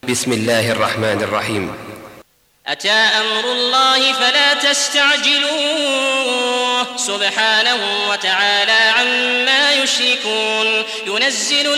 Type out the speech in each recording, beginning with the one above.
بسم الله الرحمن الرحيم. أتى أمر الله فلا تستعجلوه سبحانه وتعالى عما يشركون. ينزل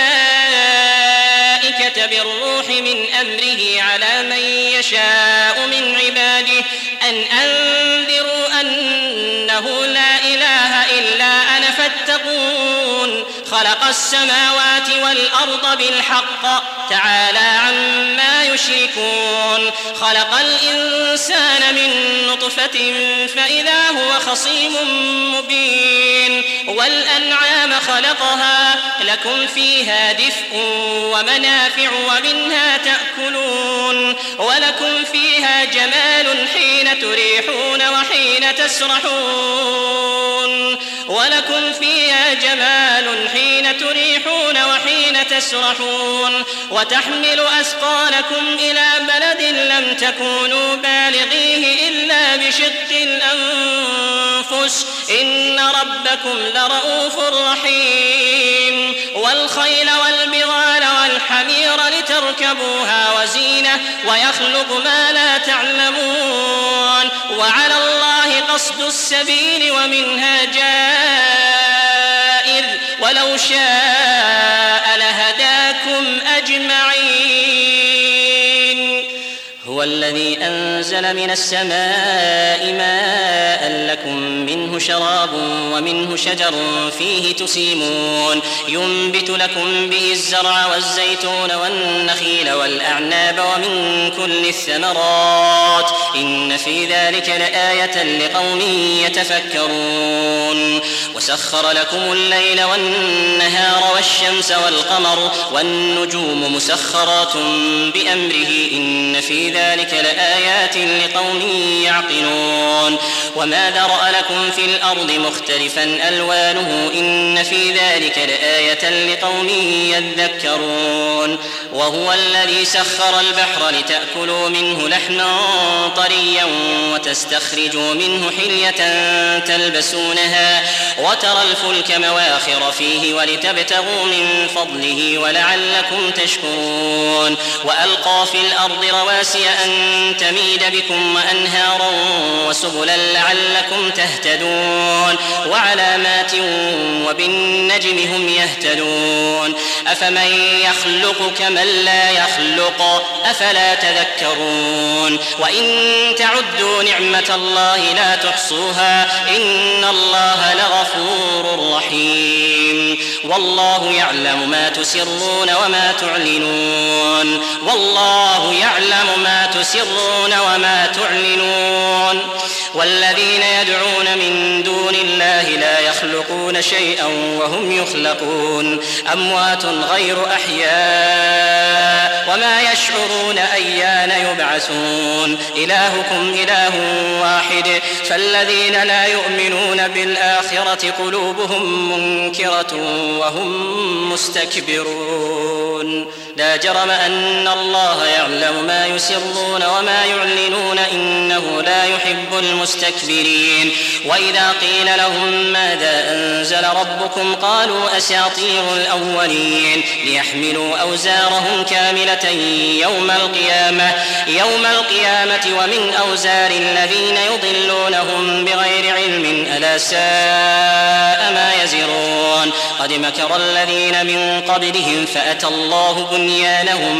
الملائكة بالروح من أمره على من يشاء من عباده أن أنذروا أنه لا إله إلا أنا فاتقون. خلق السماوات والأرض بالحق تعالى عما يشركون. خلق الإنسان من نطفة فإذا هو خصيم مبين. والأنعام خلقها لكم فيها دفء ومنافع ومنها تأكلون. ولكم فيها جمال حين تريحون وحين تسرحون. ولكم فيها جمال حين تريحون وحين تسرحون. وتحمل أثقالكم إلى بلد لم تكونوا بالغيه إلا بشق الأنفس إن ربكم لرؤوف رحيم. والخيل والبغال والحمير لتركبوها وزينة ويخلق ما لا تعلمون. وعلى الله قصد السبيل ومنها جائر ولو شاء لهداكم أجمعين. هو الذي أنزل من السماء ماء لكم منه شراب ومنه شجر فيه تسيمون. ينبت لكم به الزرع والزيتون والنخيل والأعناب ومن كل الثمرات إن في ذلك لآية لقوم يتفكرون. وسخر لكم الليل والنهار والشمس والقمر والنجوم مسخرات بأمره إن في ذلك لآيات لقوم يعقلون. وما ذرأ لكم في الأرض مختلفا ألوانه إن في ذلك لآية لقوم يذكرون. وهو الذي سخر البحر لتأكلوا منه لحما طريا وتستخرجوا منه حلية تلبسونها وترى الفلك مواخر فيه ولتبتغوا من فضله ولعلكم تشكرون. وألقى في الأرض رواسي أن تميد بكم وأنهارا وسبلا لعلكم تهتدون. وعلامات وبالنجم هم يهتدون. أفمن يخلق كمن لا يخلق أفلا تذكرون. وإن تعدوا نعمة الله لا تحصوها إن الله لغفور رحيم. والله يعلم ما تسرون وما تعلنون. والله يعلم ما تسرون وما تعلنون. والذين يدعون من دون الله لا يخلقون شيئا وهم يخلقون. أموات غير أحياء وما يشعرون أيان يبعثون. إلهكم إله واحد فالذين لا يؤمنون بالآخرة قلوبهم منكرة وهم مستكبرون. لا جرم أن الله يعلم ما يسرون وما يعلنون إنه لا يحب المستكبرين. وإذا قيل لهم ماذا أنزل ربكم قالوا أساطير الأولين ليحملوا أوزارهم كاملة يوم القيامة ومن أوزار الذين يضلونهم بغير علم ألا ساء ما يزرون. قد مكر الذين من قبلهم فأتى الله بنيانهم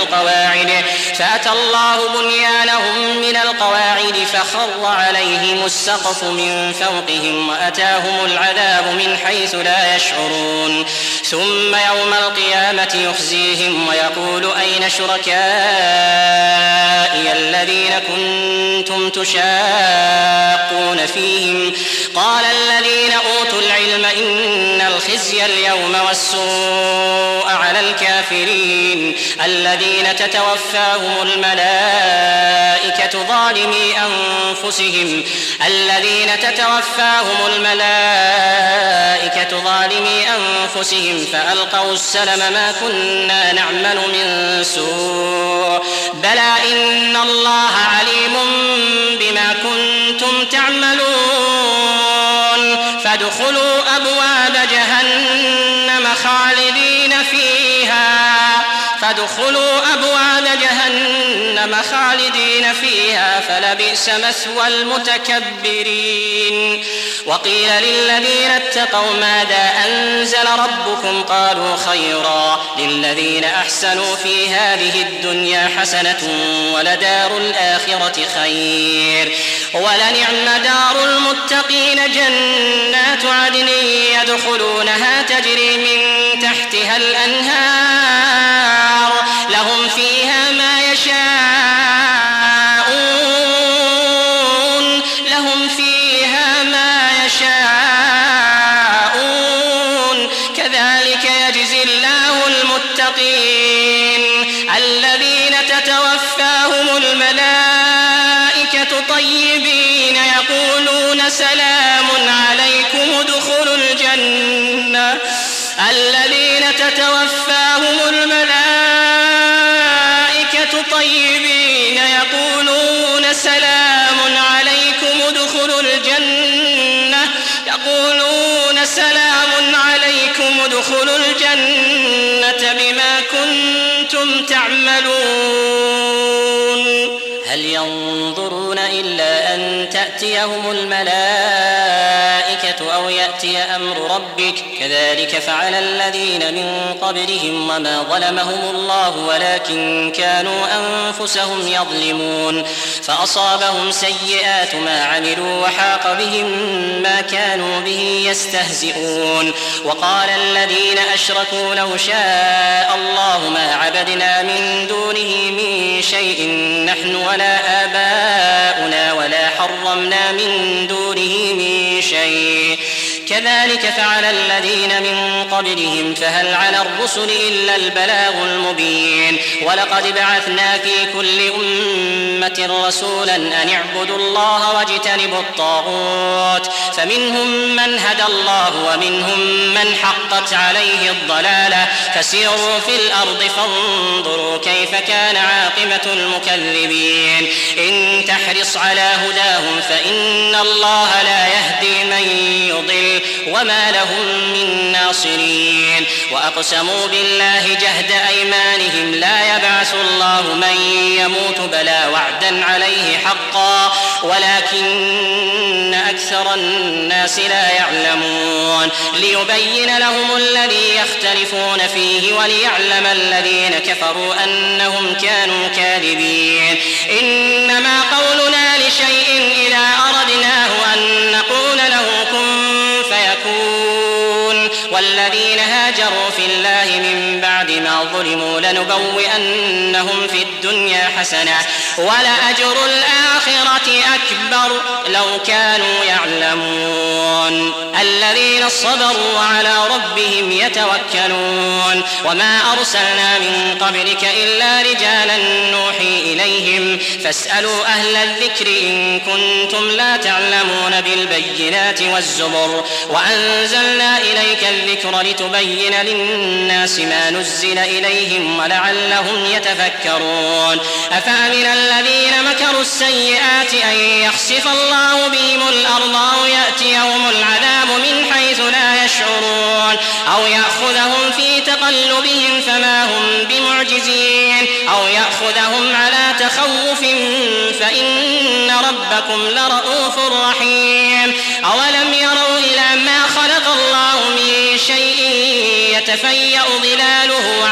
من القواعد فخر عليهم السقف من فوقهم وأتاهم العذاب من حيث لا يشعرون. ثم يوم القيامة يخزيهم ويقول أين شركائي الذين كنتم تشاقون فيهم قال الذين أوتوا العلم إن الخزي اليوم والسوء على الكافرين الذين تتوفاهم الملائكة ظالمي أنفسهم فألقوا السلم ما كنا نعمل من سوء بلى إن الله عليم بما كنتم تعملون. فادخلوا أبواب جهنم خالدين فيها ادخلوا أبواب جهنم خالدين فيها فلبئس مثوى المتكبرين. وقيل للذين اتقوا ماذا أنزل ربكم قالوا خيرا للذين أحسنوا في هذه الدنيا حسنة ولدار الآخرة خير ولنعم دار المتقين جنات عدن يدخلونها تجري من تحتها الأنهار لهم فيها ما يشاءون كذلك يجزي الله المتقين الذين تتوفاهم الملائكة طيبين يقولون سلام عليكم ادخلوا الجنة الذين تتوفاهم الملائكة طيبين يقولون سلام عليكم ادخلوا الجنة بما كنتم تعملون. هل ينظرون إلا أن تأتيهم الملائكة أو يأتي أمر ربك كذلك فعل الذين من قبلهم وما ظلمهم الله ولكن كانوا أنفسهم يظلمون فأصابهم سيئات ما عملوا وحاق بهم ما كانوا به يستهزئون. وقال الذين أشركوا لو شاء الله ما عبدنا من دونه من شيء نحن ولا آباؤنا ولا حرمنا من دونه من شيء كذلك فعل الذين من قبلهم فهل على الرسل إلا البلاغ المبين. ولقد بعثنا في كل أمة رسولا أن اعبدوا الله واجتنبوا الطاغوت فمنهم من هدى الله ومنهم من حقت عليه الضلالة فسيروا في الأرض فانظروا كيف كان عاقبة المكذبين. إن تحرص على هداهم فإن الله لا يهدي من يضل وما لهم من ناصرين. وأقسموا بالله جهد أيمانهم لا يبعث الله من يموت بلى وعدا عليه حقا ولكن أكثر الناس لا يعلمون. ليبين لهم الذي يختلفون فيه وليعلم الذين كفروا أنهم كانوا كاذبين. إنما قولنا لشيء إذا أردناه أن نقول له كن فيكون. والذين هاجروا في الله من بعد ما ظلموا لنبوئنهم في الدنيا حسنة ولأجر الآخرة أكبر لو كانوا يعلمون. الذين صبروا وعلى ربهم يتوكلون. وما أرسلنا من قبلك إلا رجالا نوحي إليهم فاسألوا أهل الذكر إن كنتم لا تعلمون بالبينات والزبر وأنزلنا إليك الذكر لتبين للناس ما نزل إليهم ولعلهم يتفكرون. أفأمن الذين مكروا السيئات أن يخسف الله بهم الأرض أو يأتيهم العذاب من حيث لا يشعرون أو يأخذهم في تقلبهم فما هم بمعجزين أو يأخذهم على تخوف فإن ربكم لرؤوف رحيم. أولم يروا إلى ما خلق الله من شيء يتفيأ ظلاله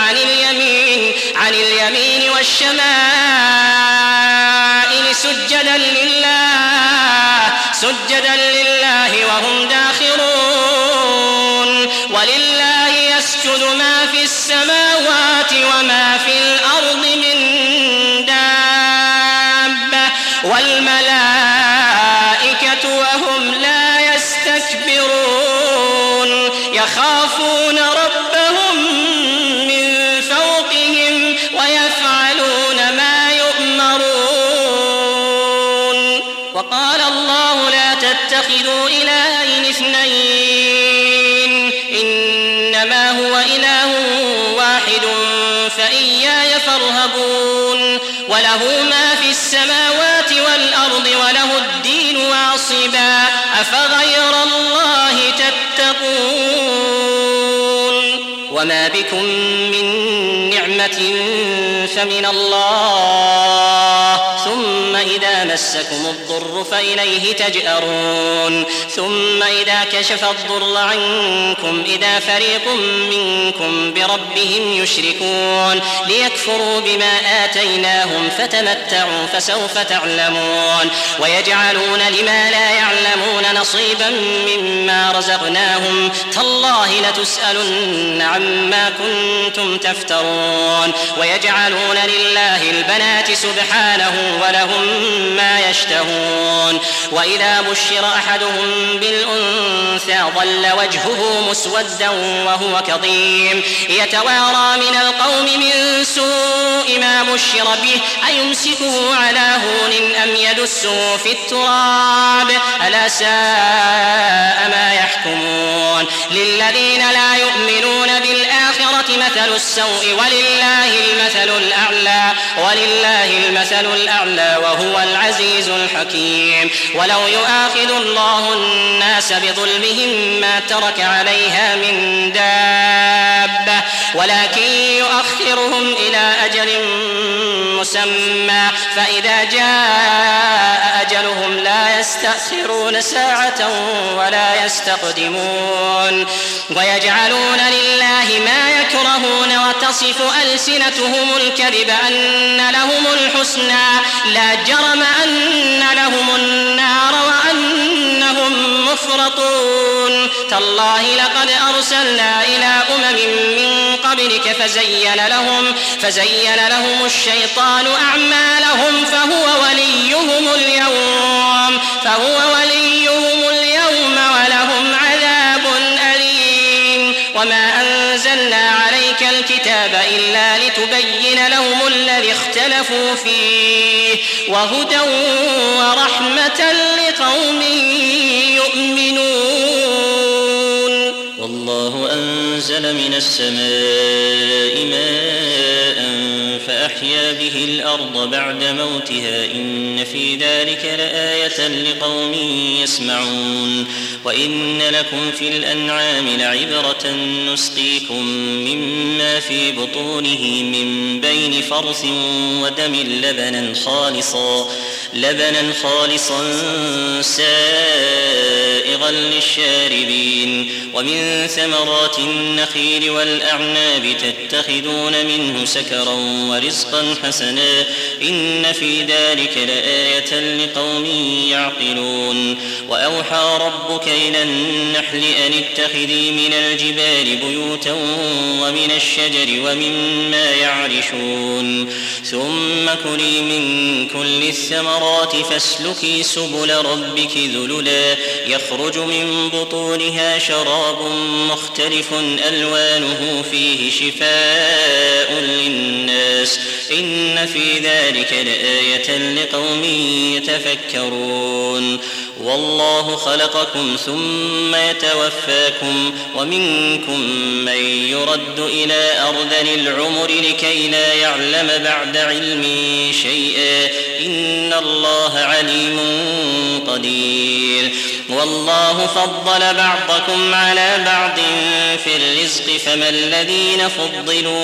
عن اليمين والشمائل سجدا لله وهم داخرون. ولله يسجد ما في السماوات وما في الأرض من دابة والملائكة وهم لا يستكبرون يخافون ربهم من فوقهم ويفعلون ما يؤمرون. وقال الله لا تتخذوا إلهين اثنين إنما هو إله واحد فإياي فارهبون. وله ما في السماوات والأرض وله الدين واصبا أفغير الله تتقون. وما بكم من نعمة نعمة فمن الله ثم إذا مسكم الضر فإليه تجأرون ثم إذا كشف الضر عنكم إذا فريق منكم بربهم يشركون ليكفروا بما آتيناهم فتمتعوا فسوف تعلمون ويجعلون لما لا يعلمون نصيبا مما رزقناهم تالله لتسألن عما كنتم تفترون ويجعلون لله البنات سبحانه ولهم ما يشتهون وإذا بشر أحدهم بالأنثى ظل وجهه مسودا وهو كظيم يتوارى من القوم من سوء ما بشر به أيمسكه على هون أم يدسه في التراب ألا ساء ما يحكمون للذين لا يؤمنون بالآخرة مثل السوء ولله المثل الأعلى وهو العزيز الحكيم ولو يؤاخذ الله الناس بظلمهم ما ترك عليها من دابة ولكن يؤخرهم إلى أجل مسمى فإذا جاء أجلهم لا يستأخرون ساعة ولا يستقدمون ويجعلون لله ما يكرهون وتصف ألسنتهم الكذب أن لهم الحسنى لا جرم أن لهم النار وأنهم مفرطون تالله لقد أرسلنا إلى من قبلك فزين لهم الشيطان أعمالهم فهو وليهم اليوم ولهم عذاب أليم وما أنزلنا عليك الكتاب إلا لتبين لهم الذي اختلفوا فيه وهدى ورحمة لقوم يؤمنون والله أنزل من السماء ماء فأحيا به الأرض بعد موتها إن في ذلك لآية لقوم يسمعون وإن لكم في الأنعام لعبرة نسقيكم مما في بطونه من بين فرث ودم لبنا خالصا سائغا للشاربين ومن ثمرات النخيل والأعناب تتخذون منه سكرا ورزقا حسنا إن في ذلك لآية لقوم يعقلون وأوحى ربك إلى النحل أن اتخذي من الجبال بيوتا ومن الشجر ومما يعرشون ثم كلي من كل الثمرات فاسلكي سبل ربك ذللا يخرج من بطونها شراب مختلف ألوانه فيه شفاء للناس إن في ذلك لآية لقوم يتفكرون والله خلقكم ثم يتوفاكم ومنكم من يرد إلى أرذل العمر لكي لا يعلم بعد علم شيئا إن الله عليم قدير والله فضل بعضكم على بعض في الرزق فما الذين فضلوا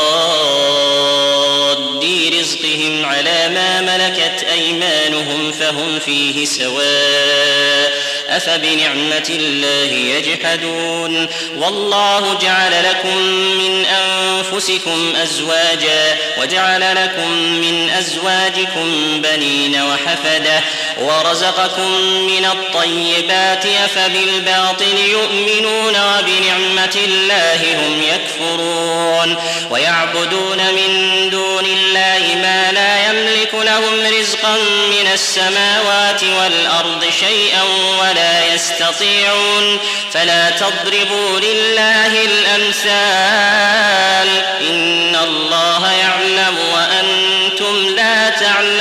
براد رزقهم على ما ملكت أيمانهم فهم فيه سواء أفبنعمة الله يجحدون والله جعل لكم من أنفسكم أزواجا وجعل لكم من أزواجكم بنين وحفدة ورزقكم من الطيبات أفبالباطل يؤمنون وبنعمة الله هم يكفرون ويعبدون من دون الله ما لا يملك لهم رزقا من السماوات والأرض شيئا ولا يستطيعون فلا تضربوا لله الأمثال إن الله يعلم وأنتم لا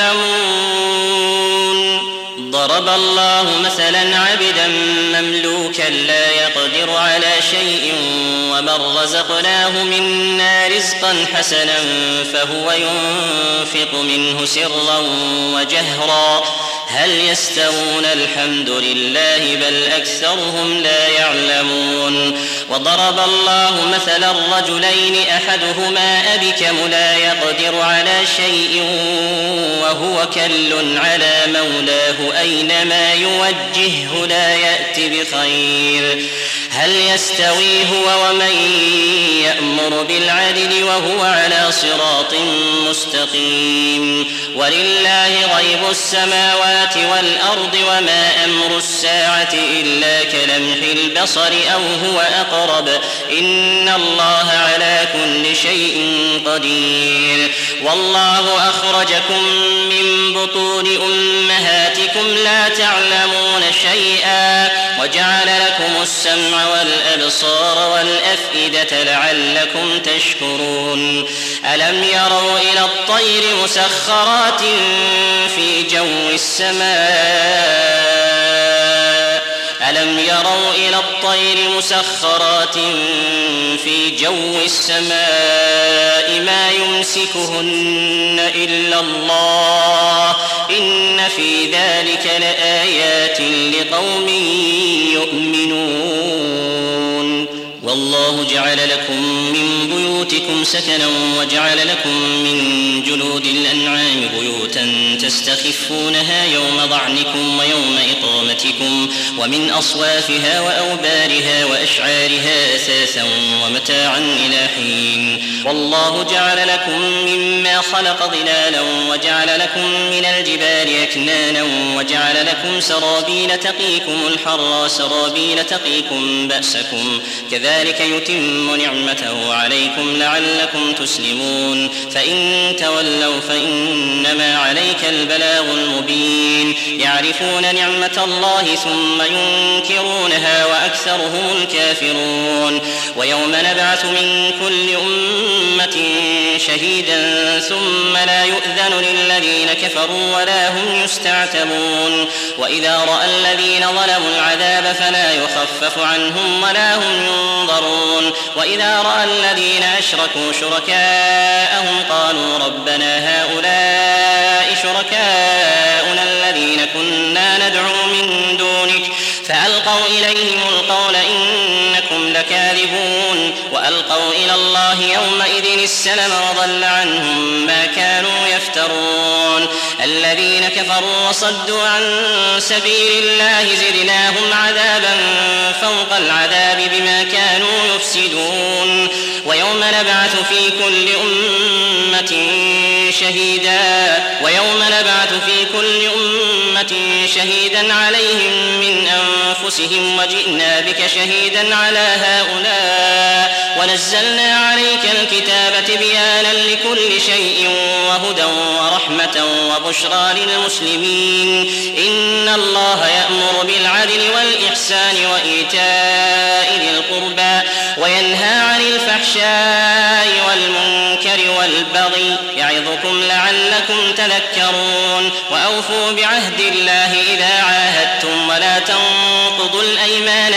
تعلمون ضرب الله مثلا عبدا مملوكا لا يقدر على شيء ومن رزقناه منا رزقا حسنا فهو ينفق منه سرا وجهرا هل يستوون الحمد لله بل أكثرهم لا يعلمون وضرب الله مثلا الرجلين أحدهما أبكم لا يقدر على شيء وهو كل على مولاه أينما يوجهه لا يأتي بخير هل يستوي هو ومن يأمر بالعدل وهو على صراط مستقيم ولله غيب السماوات والأرض وما أمر الساعة إلا كلمح البصر أو هو أقرب إن الله على كل شيء قدير والله أخرجكم من بطون أمهاتكم لا تعلمون شيئا وجعل لكم السمع والأبصار والأفئدة لعلكم تشكرون ألم يروا إلى الطير مسخرات في جو السماء ألم يروا إلى الطير مسخرات في جو السماء ما يمسكهن إلا الله إن في ذلك لآيات لقوم يؤمنون والله جعل لكم من بيوتكم سكنا وجعل لكم من جلود الأنعام بيوتا تستخفونها يوم ضعنكم ويوم إقامتكم ومن أصوافها وأوبارها وأشعارها أثاثا ومتاعا إلى حين والله جعل لكم مما خلق ظلالا وجعل لكم من الجبال أكنانا وجعل لكم سرابيل تقيكم الحر سرابيل تقيكم بأسكم كذلك يتم نعمته عليكم لعلكم تسلمون فإن تولوا فإنما عليك البلاغ المبين يعرفون نعمة الله ثم ينكرونها وأكثرهم الكافرون ويوم نبعث من كل أمة شهيدا ثم لا يؤذن للذين كفروا ولا هم يستعتبون وإذا رأى الذين ظلموا العذاب فلا يخفف عنهم ولا هم ينظرون وإذا رأى الذين أشركوا شركاءهم قالوا ربنا هؤلاء شركاؤنا الذين كنا ندعو من دونك فألقوا إليهم القول إنكم لكاذبون وألقوا إلى الله يومئذ السلم وضل عنهم ما كانوا يفترون الذين كفروا وصدوا عن سبيل الله زدناهم عذابا فوق العذاب بما كانوا يفسدون ويوم نبعث في كل أمة شهيدا عليهم من أنفسهم وجئنا بك شهيدا على هؤلاء ونزلنا عليك الكتاب تبيانا لكل شيء وهدى ورحمة وبشرى للمسلمين إن الله يأمر بالعدل والإحسان وإيتاء ذي القربى وينهى عن الفحشاء والمنكر والبغي يعظكم لعلكم تذكرون وأوفوا بعهد الله إذا عاهدتم ولا تنقضوا الأيمان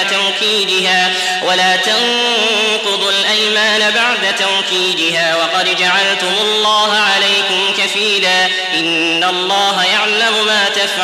بعد توكيدها وقد جعلتم الله عليكم كفيلا إن الله يعلم ما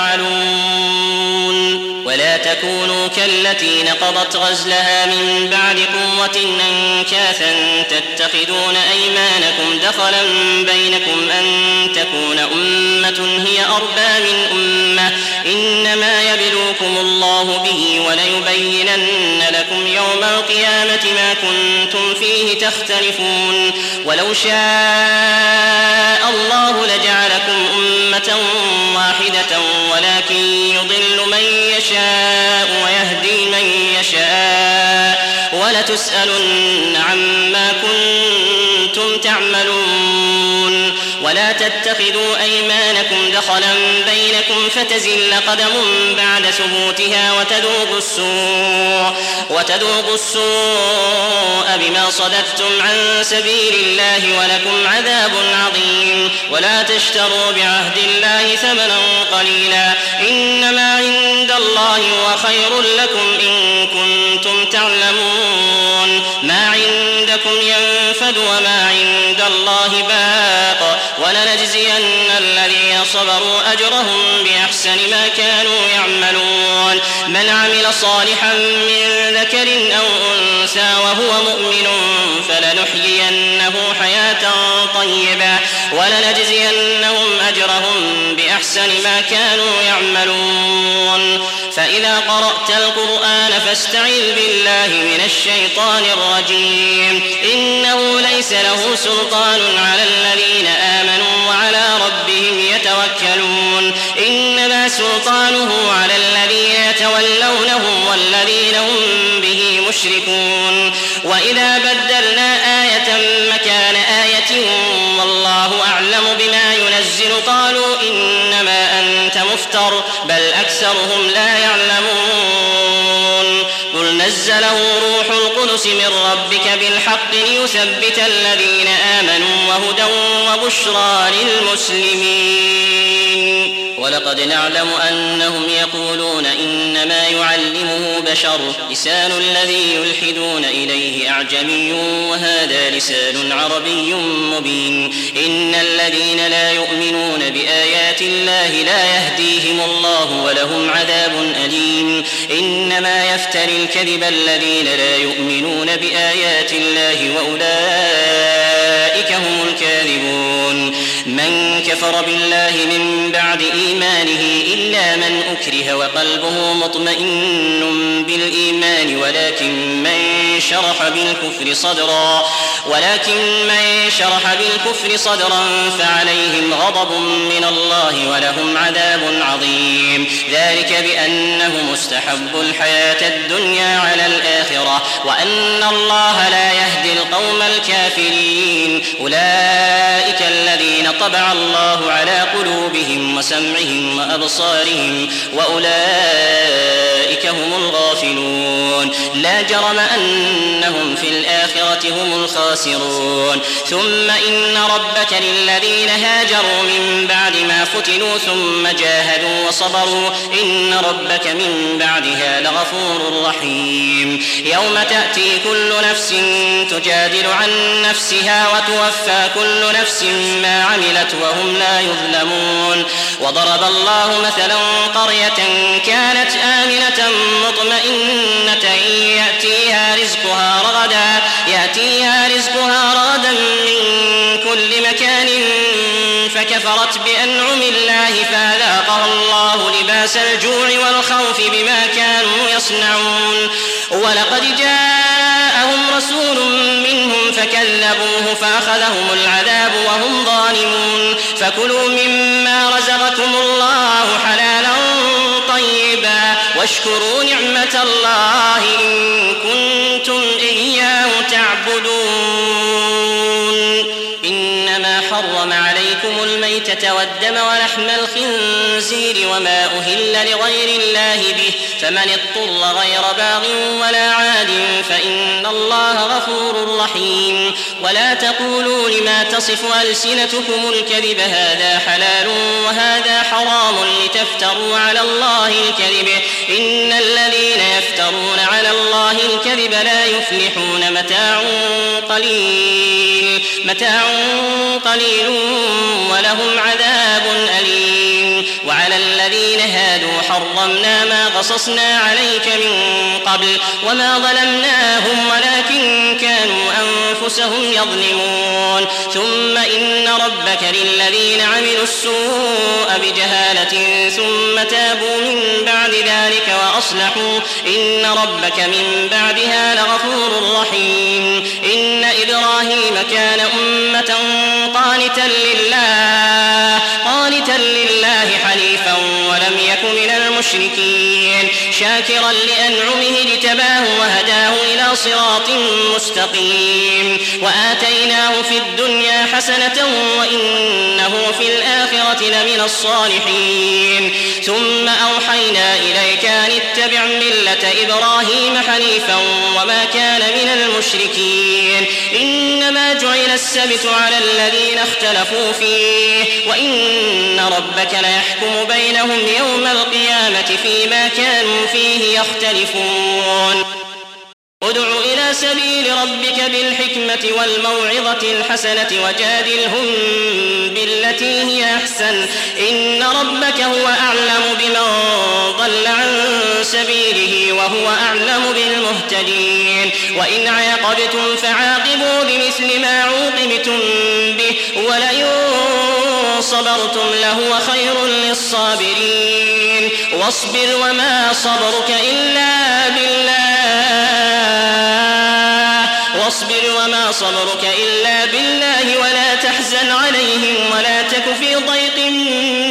تفعلون ولا تكونوا كالتي نقضت غزلها من بعد قوة أنكاثا تتخذون أيمانكم دخلا بينكم أن تكون أمة هي أربى من أمة إنما يبلوكم الله به وليبينن لكم يوم القيامة ما كنتم فيه تختلفون ولو شاء الله لجعلكم أمة واحدة ولكن يضل من يشاء ويهدي من يشاء ولتسألن عما كنتم تعملون ولا تتخذوا أيمانكم دخلا بينكم فتزل قدم بعد ثبوتها وتذوقوا السوء بما صددتم عن سبيل الله ولكم عذاب عظيم ولا تشتروا بعهد الله ثمنا قليلا إنما عند الله هو خير لكم إن كنتم تعلمون ما عندكم ينفد وما عند الله باق ولنجزين الذين صبروا أجرهم بأحسن ما كانوا يعملون من عمل صالحا من ذكر أو أنثى وهو مؤمن فلنحيينه حياة طيبة ولنجزينهم أجرهم بأحسن ما كانوا يعملون فإذا قرأت القرآن فاستعذ بالله من الشيطان الرجيم إنه ليس له سلطان على الذين آمنوا وعلى ربهم يتوكلون إنما سلطانه على الذين يتولونه والذين هم به مشركون وإذا بدلنا آية مكان آية والله أعلم بما ينزل قالوا إنما أنت مفتر بل أكثرهم لا يعلمون قل نزله روح القدس من ربك بالحق ليثبت الذين آمنوا وهدى وبشرى للمسلمين ولقد نعلم أنهم يقولون إنما يعلمه بشر لسان الذي يلحدون إليه أعجمي وهذا لسان عربي مبين إن الذين لا يؤمنون بآيات الله لا يهديهم الله ولهم عذاب أليم إنما يفتري الكذب الذين لا يؤمنون بآيات الله وأولئك هم الكاذبون من كفر بالله من بعد إيمانه إلا من أكره وقلبه مطمئن بالإيمان ولكن من شرح بالكفر صدرا فعليهم غضب من الله ولهم عذاب عظيم ذلك بأنهم استحبوا الحياة الدنيا على الآخرة وأن الله لا يهدي القوم الكافرين أولئك الذين طبع الله على قلوبهم وسمعهم وأبصارهم وأولئك هم الغافلون لا جرم أنهم في الآخرة هم الخاسرون ثم إن ربك للذين هاجروا من بعد ما فتنوا ثم جاهدوا وصبروا إن ربك من بعدها لغفور رحيم يوم تأتي كل نفس تجادل عن نفسها وتوفى كل نفس ما عملت وهم لا يظلمون وضرب الله مثلا قرية كانت آمنة مطمئنة يأتيها رزقها رغدا من كل مكان فكفرت بأنعم الله فأذاقها الله لباس الجوع والخوف بما كانوا يصنعون ولقد جاءهم رسول منهم فكذبوه فأخذهم العذاب وهم ظالمون فكلوا مما رزقكم الله حلالا طيبا واشكروا نعمة الله إن كنتم إياه تعبدون إنما حرم عليكم الميتة والدم ولحم الخنزير وما أهل لغير الله به فمن اضطر غير باغ ولا عاد فإن الله غفور رحيم ولا تقولوا لما تصف ألسنتكم الكذب هذا حلال وهذا حرام لتفتروا على الله الكذب إن الذين يفترون على الله الكذب لا يفلحون متاع قليل ولهم عذاب أليم وعلى الذين هادوا حرمنا ما قصصنا عليك من قبل وما ظلمناهم ولكن كانوا أنفسهم يظلمون ثم إن ربك للذين عملوا السوء بجهالة ثم تابوا من بعد ذلك وأصلحوا إن ربك من بعدها لغفور رحيم إن إبراهيم كان أمة قانتا لله حنيفا ولم يك من المشركين شاكرا لأنعمه اجتباه وهداه إلى صراط مستقيم وآتيناه في الدنيا حسنة وإنه في الآخرة لمن الصالحين ثم أوحينا إليك أن اتبع ملة إبراهيم حنيفا وما كان من المشركين إنما جعل السبت على الذين اختلفوا فيه وإن ربك ليحكم بينهم يوم القيامة فيما كانوا فيه يختلفون ادع إلى سبيل ربك بالحكمة والموعظة الحسنة وجادلهم بالتي هي أحسن إن ربك هو أعلم بمن ضل عن سبيله وهو أعلم بالمهتدين وإن عاقبتم فعاقبوا بمثل ما عوقبتم به ولئن صبرتم لهو خير للصابرين واصبر وما صبرك إلا بالله ولا تحزن عليهم ولا تك في ضيق